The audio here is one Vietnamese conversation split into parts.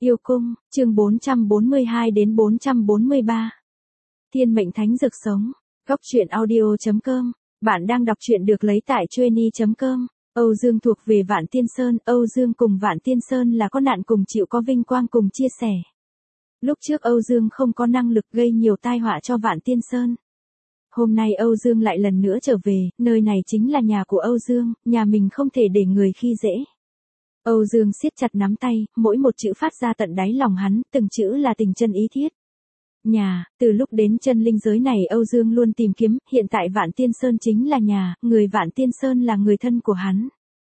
Yêu cung, chương 442 đến 443. Thiên mệnh thánh dược sống. Góc truyện audio.com. Bạn đang đọc truyện được lấy tại trueni.com. Âu Dương thuộc về Vạn Tiên Sơn, Âu Dương cùng Vạn Tiên Sơn là có nạn cùng chịu, có vinh quang cùng chia sẻ. Lúc trước Âu Dương không có năng lực gây nhiều tai họa cho Vạn Tiên Sơn. Hôm nay Âu Dương lại lần nữa trở về, nơi này chính là nhà của Âu Dương, nhà mình không thể để người khi dễ. Âu Dương siết chặt nắm tay, mỗi một chữ phát ra tận đáy lòng hắn, từng chữ là tình chân ý thiết. Nhà, từ lúc đến chân linh giới này Âu Dương luôn tìm kiếm, hiện tại Vạn Tiên Sơn chính là nhà, người Vạn Tiên Sơn là người thân của hắn.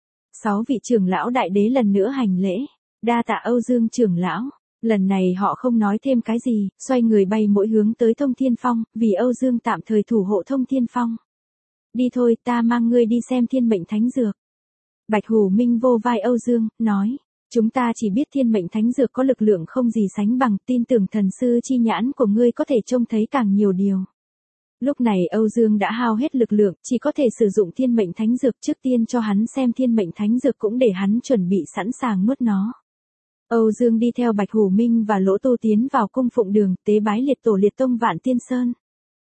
6 vị trưởng lão đại đế lần nữa hành lễ, đa tạ Âu Dương trưởng lão. Lần này họ không nói thêm cái gì, xoay người bay mỗi hướng tới Thông Thiên Phong, vì Âu Dương tạm thời thủ hộ Thông Thiên Phong. Đi thôi, ta mang ngươi đi xem thiên mệnh thánh dược. Bạch Hủ Minh vô vai Âu Dương, nói, chúng ta chỉ biết thiên mệnh thánh dược có lực lượng không gì sánh bằng, tin tưởng thần sư chi nhãn của ngươi có thể trông thấy càng nhiều điều. Lúc này Âu Dương đã hao hết lực lượng, chỉ có thể sử dụng thiên mệnh thánh dược, trước tiên cho hắn xem thiên mệnh thánh dược cũng để hắn chuẩn bị sẵn sàng nuốt nó. Âu Dương đi theo Bạch Hủ Minh và Lỗ Tu tiến vào cung phụng đường, tế bái liệt tổ liệt tông Vạn Tiên Sơn.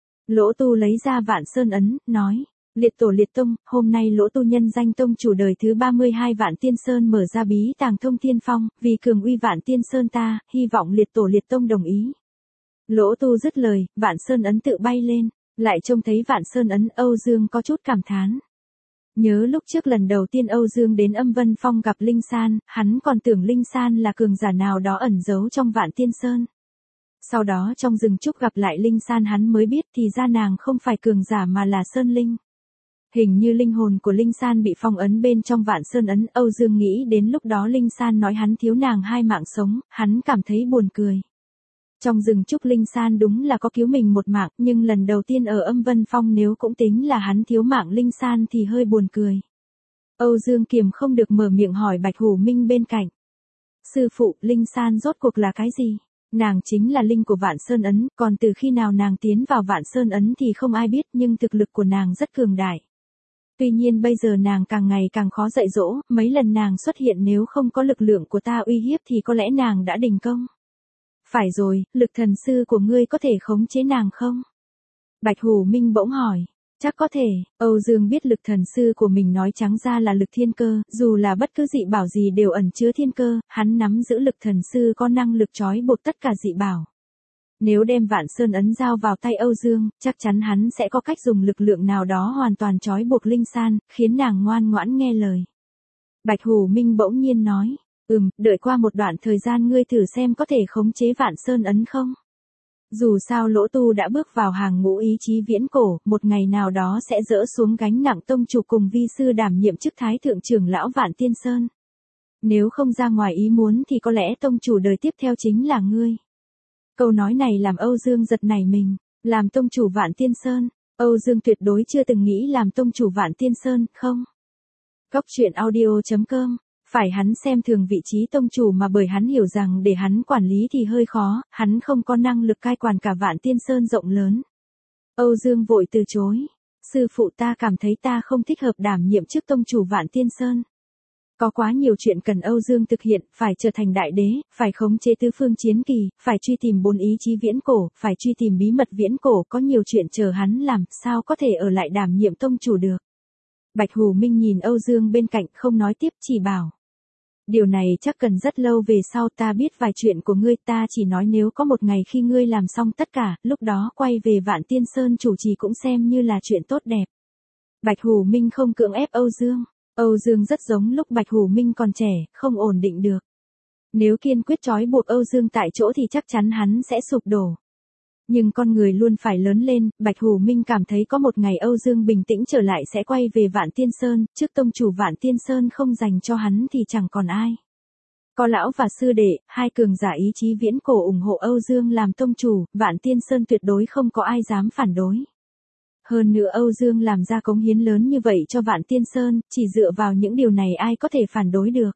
Lỗ Tu lấy ra Vạn Sơn ấn, nói, liệt tổ liệt tông, hôm nay Lỗ Tu nhân danh tông chủ đời thứ 32 Vạn Tiên Sơn mở ra bí tàng Thông Thiên Phong, vì cường uy Vạn Tiên Sơn ta, hy vọng liệt tổ liệt tông đồng ý. Lỗ Tu dứt lời, Vạn Sơn ấn tự bay lên, lại trông thấy Vạn Sơn ấn, Âu Dương có chút cảm thán. Nhớ lúc trước lần đầu tiên Âu Dương đến Âm Vân Phong gặp Linh San, hắn còn tưởng Linh San là cường giả nào đó ẩn giấu trong Vạn Tiên Sơn. Sau đó trong rừng trúc gặp lại Linh San hắn mới biết thì ra nàng không phải cường giả mà là Sơn Linh. Hình như linh hồn của Linh San bị phong ấn bên trong Vạn Sơn ấn, Âu Dương nghĩ đến lúc đó Linh San nói hắn thiếu nàng 2 mạng sống, hắn cảm thấy buồn cười. Trong rừng trúc Linh San đúng là có cứu mình 1 mạng, nhưng lần đầu tiên ở Âm Vân Phong nếu cũng tính là hắn thiếu mạng Linh San thì hơi buồn cười. Âu Dương kiềm không được mở miệng hỏi Bạch Hủ Minh bên cạnh. Sư phụ, Linh San rốt cuộc là cái gì? Nàng chính là linh của Vạn Sơn ấn, còn từ khi nào nàng tiến vào Vạn Sơn ấn thì không ai biết, nhưng thực lực của nàng rất cường đại. Tuy nhiên bây giờ nàng càng ngày càng khó dạy dỗ, mấy lần nàng xuất hiện nếu không có lực lượng của ta uy hiếp thì có lẽ nàng đã đình công. Phải rồi, lực thần sư của ngươi có thể khống chế nàng không? Bạch Hủ Minh bỗng hỏi. Chắc có thể, Âu Dương biết lực thần sư của mình nói trắng ra là lực thiên cơ, dù là bất cứ dị bảo gì đều ẩn chứa thiên cơ, hắn nắm giữ lực thần sư có năng lực trói buộc tất cả dị bảo. Nếu đem Vạn Sơn ấn giao vào tay Âu Dương, chắc chắn hắn sẽ có cách dùng lực lượng nào đó hoàn toàn trói buộc Linh San, khiến nàng ngoan ngoãn nghe lời. Bạch Hủ Minh bỗng nhiên nói, đợi qua một đoạn thời gian ngươi thử xem có thể khống chế Vạn Sơn ấn không? Dù sao Lỗ Tu đã bước vào hàng ngũ ý chí viễn cổ, một ngày nào đó sẽ dỡ xuống gánh nặng tông chủ cùng vi sư đảm nhiệm chức thái thượng trưởng lão Vạn Tiên Sơn. Nếu không ra ngoài ý muốn thì có lẽ tông chủ đời tiếp theo chính là ngươi. Câu nói này làm Âu Dương giật nảy mình, làm tông chủ Vạn Tiên Sơn, Âu Dương tuyệt đối chưa từng nghĩ làm tông chủ Vạn Tiên Sơn, không. Góc truyện audio.com. Phải hắn xem thường vị trí tông chủ mà bởi hắn hiểu rằng để hắn quản lý thì hơi khó, hắn không có năng lực cai quản cả Vạn Tiên Sơn rộng lớn. Âu Dương vội từ chối. Sư phụ, ta cảm thấy ta không thích hợp đảm nhiệm chức tông chủ Vạn Tiên Sơn. Có quá nhiều chuyện cần Âu Dương thực hiện, phải trở thành đại đế, phải khống chế tứ phương chiến kỳ, phải truy tìm 4 ý chí viễn cổ, phải truy tìm bí mật viễn cổ, có nhiều chuyện chờ hắn làm, sao có thể ở lại đảm nhiệm tông chủ được. Bạch Hủ Minh nhìn Âu Dương bên cạnh không nói tiếp, chỉ bảo. Điều này chắc cần rất lâu về sau, ta biết vài chuyện của ngươi, ta chỉ nói nếu có một ngày khi ngươi làm xong tất cả, lúc đó quay về Vạn Tiên Sơn chủ trì cũng xem như là chuyện tốt đẹp. Bạch Hủ Minh không cưỡng ép Âu Dương. Âu Dương rất giống lúc Bạch Hủ Minh còn trẻ, không ổn định được. Nếu kiên quyết trói buộc Âu Dương tại chỗ thì chắc chắn hắn sẽ sụp đổ. Nhưng con người luôn phải lớn lên, Bạch Hủ Minh cảm thấy có một ngày Âu Dương bình tĩnh trở lại sẽ quay về Vạn Tiên Sơn, trước tông chủ Vạn Tiên Sơn không dành cho hắn thì chẳng còn ai. Có lão và sư đệ, 2 cường giả ý chí viễn cổ ủng hộ Âu Dương làm tông chủ, Vạn Tiên Sơn tuyệt đối không có ai dám phản đối. Hơn nữa Âu Dương làm ra cống hiến lớn như vậy cho Vạn Tiên Sơn, chỉ dựa vào những điều này ai có thể phản đối được.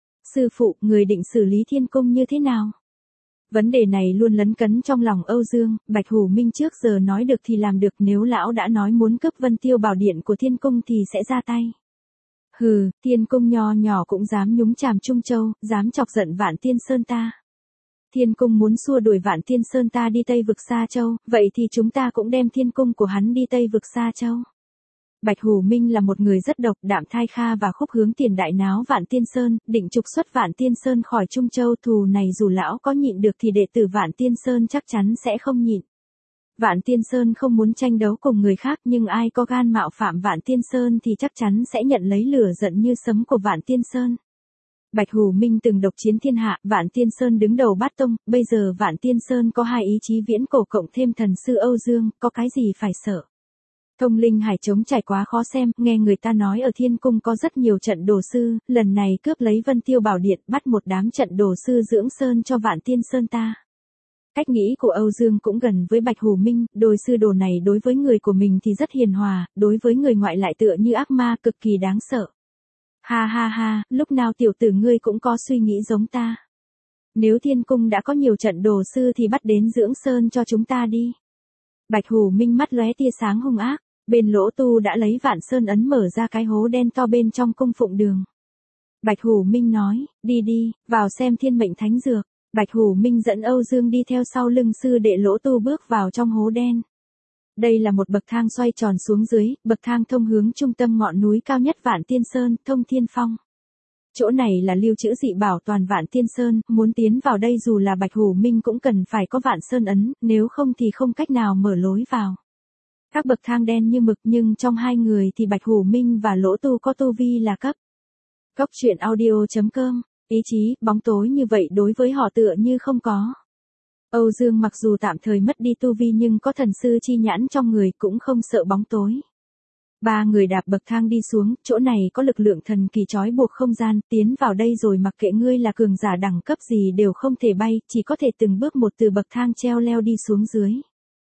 Sư phụ, người định xử lý thiên cung như thế nào? Vấn đề này luôn lấn cấn trong lòng Âu Dương, Bạch Hủ Minh trước giờ nói được thì làm được, nếu lão đã nói muốn cướp Vân Tiêu bảo điện của thiên cung thì sẽ ra tay. Hừ, thiên cung nho nhỏ cũng dám nhúng chàm Trung Châu, dám chọc giận Vạn Tiên Sơn ta. Thiên cung muốn xua đuổi Vạn Tiên Sơn ta đi Tây vực Sa Châu, vậy thì chúng ta cũng đem thiên cung của hắn đi Tây vực Sa Châu. Bạch Hủ Minh là một người rất độc, Đạm Thai Kha và Khúc Hướng Tiền đại náo Vạn Tiên Sơn, định trục xuất Vạn Tiên Sơn khỏi Trung Châu, thù này dù lão có nhịn được thì đệ tử Vạn Tiên Sơn chắc chắn sẽ không nhịn. Vạn Tiên Sơn không muốn tranh đấu cùng người khác, nhưng ai có gan mạo phạm Vạn Tiên Sơn thì chắc chắn sẽ nhận lấy lửa giận như sấm của Vạn Tiên Sơn. Bạch Hủ Minh từng độc chiến thiên hạ, Vạn Tiên Sơn đứng đầu bát tông, bây giờ Vạn Tiên Sơn có hai ý chí viễn cổ cộng thêm thần sư Âu Dương, có cái gì phải sợ. Thông linh hải trống trải quá khó xem, nghe người ta nói ở thiên cung có rất nhiều trận đồ sư, lần này cướp lấy Vân Tiêu Bảo Điện, bắt một đám trận đồ sư dưỡng sơn cho Vạn Tiên Sơn ta. Cách nghĩ của Âu Dương cũng gần với Bạch Hủ Minh, đôi sư đồ này đối với người của mình thì rất hiền hòa, đối với người ngoại lại tựa như ác ma cực kỳ đáng sợ. Ha ha ha, lúc nào tiểu tử ngươi cũng có suy nghĩ giống ta. Nếu thiên cung đã có nhiều trận đồ sư thì bắt đến dưỡng sơn cho chúng ta đi. Bạch Hủ Minh mắt lóe tia sáng hung ác, bên lỗ tu đã lấy Vạn Sơn ấn mở ra cái hố đen to bên trong cung phụng đường. Bạch Hủ Minh nói, đi đi, vào xem thiên mệnh thánh dược. Bạch Hủ Minh dẫn Âu Dương đi theo sau lưng sư đệ lỗ tu bước vào trong hố đen. Đây là một bậc thang xoay tròn xuống dưới, bậc thang thông hướng trung tâm ngọn núi cao nhất Vạn Tiên Sơn, Thông Thiên Phong. Chỗ này là lưu trữ dị bảo toàn Vạn Tiên Sơn, muốn tiến vào đây dù là Bạch Hủ Minh cũng cần phải có Vạn Sơn ấn, nếu không thì không cách nào mở lối vào. Các bậc thang đen như mực nhưng trong hai người thì Bạch Hủ Minh và lỗ tu có tu vi là cấp. Góc truyện audio.com, ý chí, bóng tối như vậy đối với họ tựa như không có. Âu Dương mặc dù tạm thời mất đi tu vi nhưng có thần sư chi nhãn trong người cũng không sợ bóng tối. Ba người đạp bậc thang đi xuống, chỗ này có lực lượng thần kỳ trói buộc không gian, tiến vào đây rồi mặc kệ ngươi là cường giả đẳng cấp gì đều không thể bay, chỉ có thể từng bước một từ bậc thang treo leo đi xuống dưới.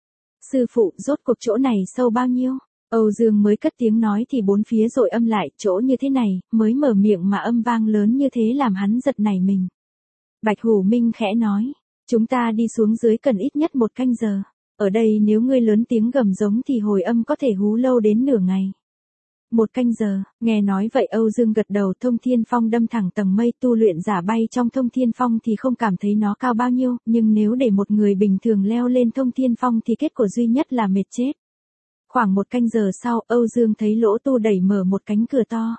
Sư phụ, rốt cuộc chỗ này sâu bao nhiêu? Âu Dương mới cất tiếng nói thì bốn phía dội âm lại, chỗ như thế này, mới mở miệng mà âm vang lớn như thế làm hắn giật nảy mình. Bạch Hủ Minh khẽ nói, chúng ta đi xuống dưới cần ít nhất 1 canh giờ. Ở đây nếu ngươi lớn tiếng gầm giống thì hồi âm có thể hú lâu đến nửa ngày. 1 canh giờ, nghe nói vậy Âu Dương gật đầu. Thông Thiên Phong đâm thẳng tầng mây, tu luyện giả bay trong Thông Thiên Phong thì không cảm thấy nó cao bao nhiêu, nhưng nếu để một người bình thường leo lên Thông Thiên Phong thì kết quả duy nhất là mệt chết. Khoảng 1 canh giờ sau, Âu Dương thấy lỗ tu đẩy mở một cánh cửa to.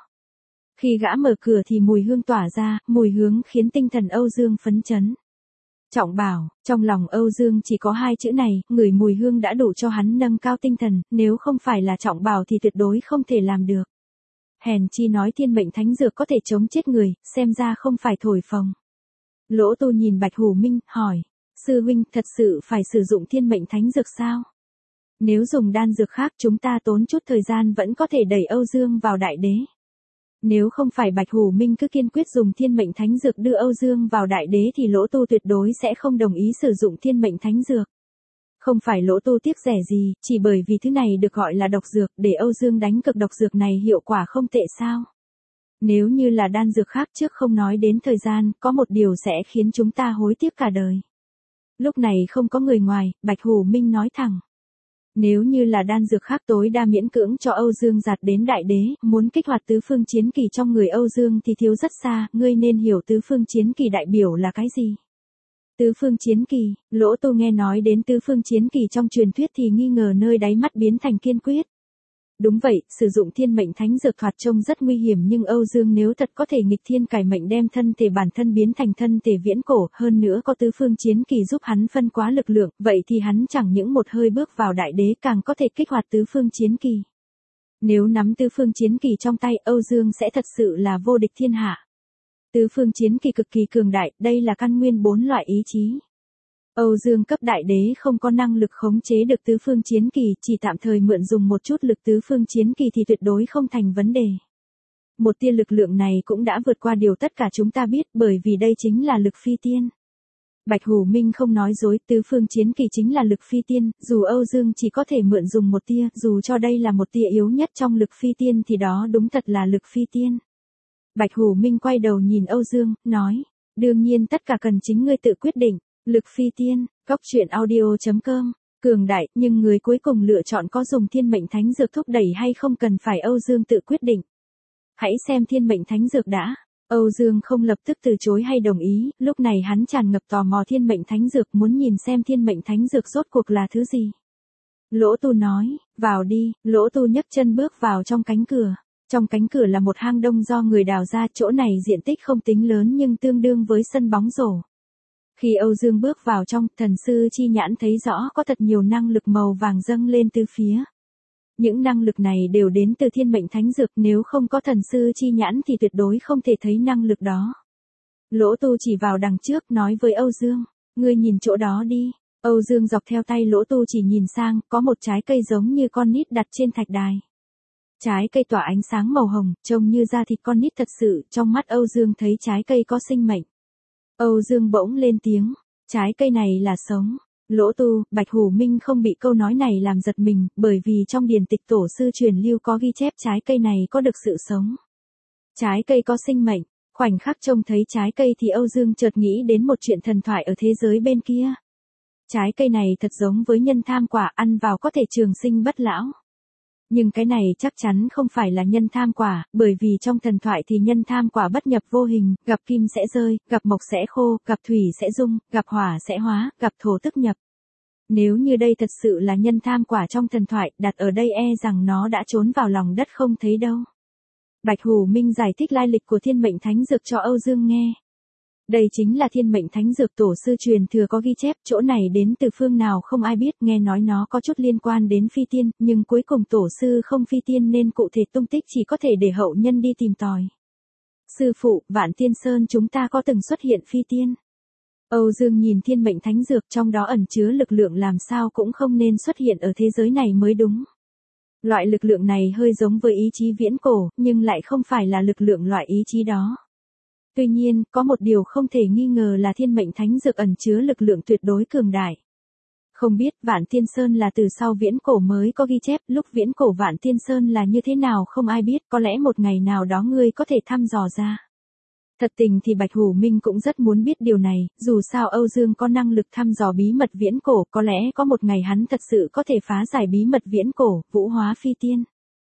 Khi gã mở cửa thì mùi hương tỏa ra, mùi hướng khiến tinh thần Âu Dương phấn chấn. Trọng bảo, trong lòng Âu Dương chỉ có 2 chữ này, ngửi mùi hương đã đủ cho hắn nâng cao tinh thần, nếu không phải là trọng bảo thì tuyệt đối không thể làm được. Hèn chi nói thiên mệnh thánh dược có thể chống chết người, xem ra không phải thổi phồng. Lỗ tu nhìn Bạch Hủ Minh, hỏi, sư huynh thật sự phải sử dụng thiên mệnh thánh dược sao? Nếu dùng đan dược khác chúng ta tốn chút thời gian vẫn có thể đẩy Âu Dương vào đại đế. Nếu không phải Bạch Hủ Minh cứ kiên quyết dùng thiên mệnh thánh dược đưa Âu Dương vào đại đế thì lỗ tu tuyệt đối sẽ không đồng ý sử dụng thiên mệnh thánh dược. Không phải lỗ tu tiếc rẻ gì, chỉ bởi vì thứ này được gọi là độc dược, để Âu Dương đánh cực độc dược này hiệu quả không tệ sao. Nếu như là đan dược khác trước không nói đến thời gian, có một điều sẽ khiến chúng ta hối tiếc cả đời. Lúc này không có người ngoài, Bạch Hủ Minh nói thẳng. Nếu như là đan dược khác tối đa miễn cưỡng cho Âu Dương giạt đến đại đế, muốn kích hoạt tứ phương chiến kỳ trong người Âu Dương thì thiếu rất xa, ngươi nên hiểu tứ phương chiến kỳ đại biểu là cái gì. Tứ phương chiến kỳ, lỗ tu nghe nói đến tứ phương chiến kỳ trong truyền thuyết thì nghi ngờ nơi đáy mắt biến thành kiên quyết. Đúng vậy, sử dụng thiên mệnh thánh dược thoạt trông rất nguy hiểm nhưng Âu Dương nếu thật có thể nghịch thiên cải mệnh đem thân thể bản thân biến thành thân thể viễn cổ, hơn nữa có tứ phương chiến kỳ giúp hắn phân hóa lực lượng, vậy thì hắn chẳng những một hơi bước vào đại đế càng có thể kích hoạt tứ phương chiến kỳ. Nếu nắm tứ phương chiến kỳ trong tay Âu Dương sẽ thật sự là vô địch thiên hạ. Tứ phương chiến kỳ cực kỳ cường đại, đây là căn nguyên 4 loại ý chí. Âu Dương cấp đại đế không có năng lực khống chế được tứ phương chiến kỳ, chỉ tạm thời mượn dùng một chút lực tứ phương chiến kỳ thì tuyệt đối không thành vấn đề. Một tia lực lượng này cũng đã vượt qua điều tất cả chúng ta biết bởi vì đây chính là lực phi tiên. Bạch Hủ Minh không nói dối, tứ phương chiến kỳ chính là lực phi tiên, dù Âu Dương chỉ có thể mượn dùng một tia, dù cho đây là một tia yếu nhất trong lực phi tiên thì đó đúng thật là lực phi tiên. Bạch Hủ Minh quay đầu nhìn Âu Dương, nói, đương nhiên tất cả cần chính ngươi tự quyết định. Lực phi tiên, góc truyện audio.com, cường đại, nhưng người cuối cùng lựa chọn có dùng thiên mệnh thánh dược thúc đẩy hay không cần phải Âu Dương tự quyết định. Hãy xem thiên mệnh thánh dược đã. Âu Dương không lập tức từ chối hay đồng ý, lúc này hắn tràn ngập tò mò thiên mệnh thánh dược, muốn nhìn xem thiên mệnh thánh dược rốt cuộc là thứ gì. Lỗ Tu nói, vào đi. Lỗ Tu nhấc chân bước vào trong cánh cửa. Trong cánh cửa là một hang đông do người đào ra, chỗ này diện tích không tính lớn nhưng tương đương với sân bóng rổ. Khi Âu Dương bước vào trong, thần sư chi nhãn thấy rõ có thật nhiều năng lực màu vàng dâng lên từ phía. Những năng lực này đều đến từ thiên mệnh thánh dược, nếu không có thần sư chi nhãn thì tuyệt đối không thể thấy năng lực đó. Lỗ Tu chỉ vào đằng trước nói với Âu Dương, ngươi nhìn chỗ đó đi. Âu Dương dọc theo tay Lỗ Tu chỉ nhìn sang, có một trái cây giống như con nít đặt trên thạch đài. Trái cây tỏa ánh sáng màu hồng, trông như da thịt con nít thật sự, trong mắt Âu Dương thấy trái cây có sinh mệnh. Âu Dương bỗng lên tiếng, trái cây này là sống. Lỗ Tu, Bạch Hủ Minh không bị câu nói này làm giật mình, bởi vì trong điển tịch tổ sư truyền lưu có ghi chép trái cây này có được sự sống. Trái cây có sinh mệnh, khoảnh khắc trông thấy trái cây thì Âu Dương chợt nghĩ đến một chuyện thần thoại ở thế giới bên kia. Trái cây này thật giống với nhân tham quả, ăn vào có thể trường sinh bất lão. Nhưng cái này chắc chắn không phải là nhân tham quả, bởi vì trong thần thoại thì nhân tham quả bất nhập vô hình, gặp kim sẽ rơi, gặp mộc sẽ khô, gặp thủy sẽ dung, gặp hỏa sẽ hóa, gặp thổ tức nhập. Nếu như đây thật sự là nhân tham quả trong thần thoại, đặt ở đây e rằng nó đã trốn vào lòng đất không thấy đâu. Bạch Hủ Minh giải thích lai lịch của thiên mệnh thánh dược cho Âu Dương nghe. Đây chính là thiên mệnh thánh dược tổ sư truyền thừa có ghi chép, chỗ này đến từ phương nào không ai biết, nghe nói nó có chút liên quan đến phi tiên, nhưng cuối cùng tổ sư không phi tiên nên cụ thể tung tích chỉ có thể để hậu nhân đi tìm tòi. Sư phụ, Vạn Tiên Sơn chúng ta có từng xuất hiện phi tiên. Âu Dương nhìn thiên mệnh thánh dược, trong đó ẩn chứa lực lượng làm sao cũng không nên xuất hiện ở thế giới này mới đúng. Loại lực lượng này hơi giống với ý chí viễn cổ, nhưng lại không phải là lực lượng loại ý chí đó. Tuy nhiên, có một điều không thể nghi ngờ là thiên mệnh thánh dược ẩn chứa lực lượng tuyệt đối cường đại. Không biết Vạn Tiên Sơn là từ sau viễn cổ mới có ghi chép, lúc viễn cổ Vạn Tiên Sơn là như thế nào không ai biết, có lẽ một ngày nào đó ngươi có thể thăm dò ra. Thật tình thì Bạch Hủ Minh cũng rất muốn biết điều này, dù sao Âu Dương có năng lực thăm dò bí mật viễn cổ, có lẽ có một ngày hắn thật sự có thể phá giải bí mật viễn cổ, vũ hóa phi tiên.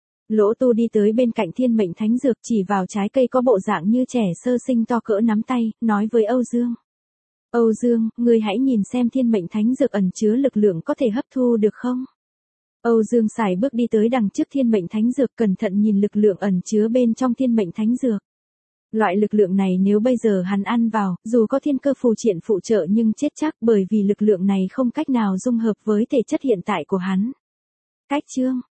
Lỗ Tu đi tới bên cạnh thiên mệnh thánh dược, chỉ vào trái cây có bộ dạng như trẻ sơ sinh to cỡ nắm tay, nói với Âu Dương. Âu Dương, ngươi hãy nhìn xem thiên mệnh thánh dược ẩn chứa lực lượng có thể hấp thu được không? Âu Dương sải bước đi tới đằng trước thiên mệnh thánh dược, cẩn thận nhìn lực lượng ẩn chứa bên trong thiên mệnh thánh dược. Loại lực lượng này nếu bây giờ hắn ăn vào, dù có thiên cơ phù triện phụ trợ nhưng chết chắc, bởi vì lực lượng này không cách nào dung hợp với thể chất hiện tại của hắn. Cách chương